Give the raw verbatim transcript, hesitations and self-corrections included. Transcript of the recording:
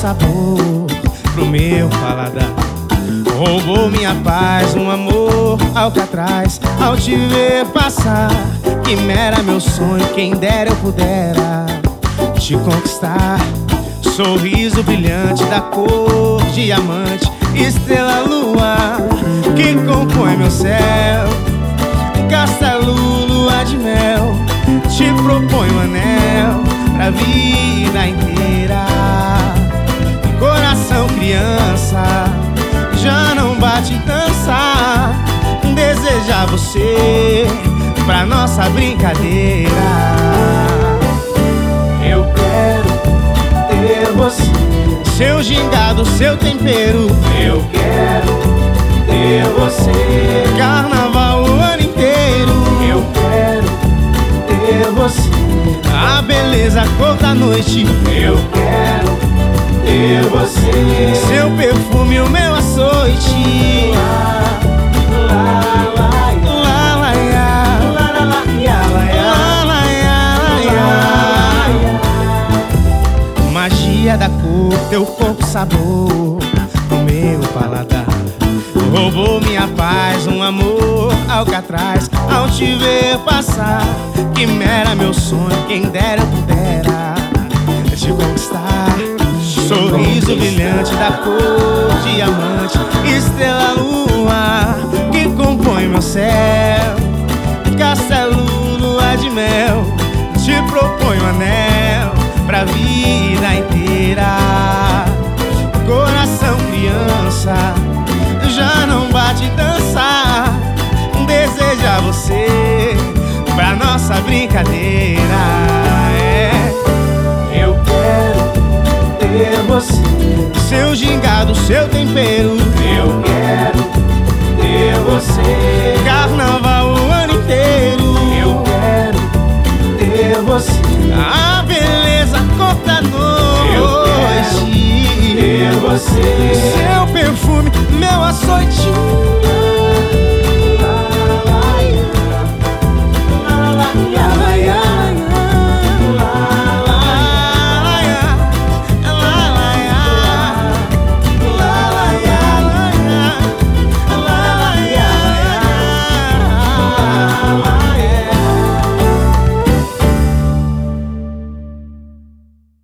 sabor pro meu paladar. Roubou minha paz, um amor alcatraz. Ao te ver passar, quimera meu sonho, quem dera eu pudera te conquistar. Sorriso brilhante da cor diamante, estrela lua que compõe meu céu. Castelo, lua de mel, te proponho um anel pra vida inteira. Coração criança, já não bate dança, desejar você pra nossa brincadeira. Eu quero ter você, seu gingado, seu tempero. eu quero ter você, Carnaval o ano inteiro. eu quero ter você, A beleza, a cor da noite. eu quero ter você. Seu perfume, o meu açoite. Lá, lá, lá, Lá, lá, ia. lá, lá, lá, ia, lá, ia, Lá, lá, ia, lá, ia. Magia da cor, teu corpo sabor pro meu paladar. Roubou minha paz, um amor alcatraz. Ao te ver passar, quimera meu sonho, quem dera eu pudera te conquistar. Sorriso brilhante da cor diamante, estrela lua que compõe meu céu. Castelo, lua de mel, te proponho um anel pra vida inteira. Coração criança, já não bate dança, desejar você pra nossa brincadeira. É. eu quero ter você, Seu gingado, seu tempero. eu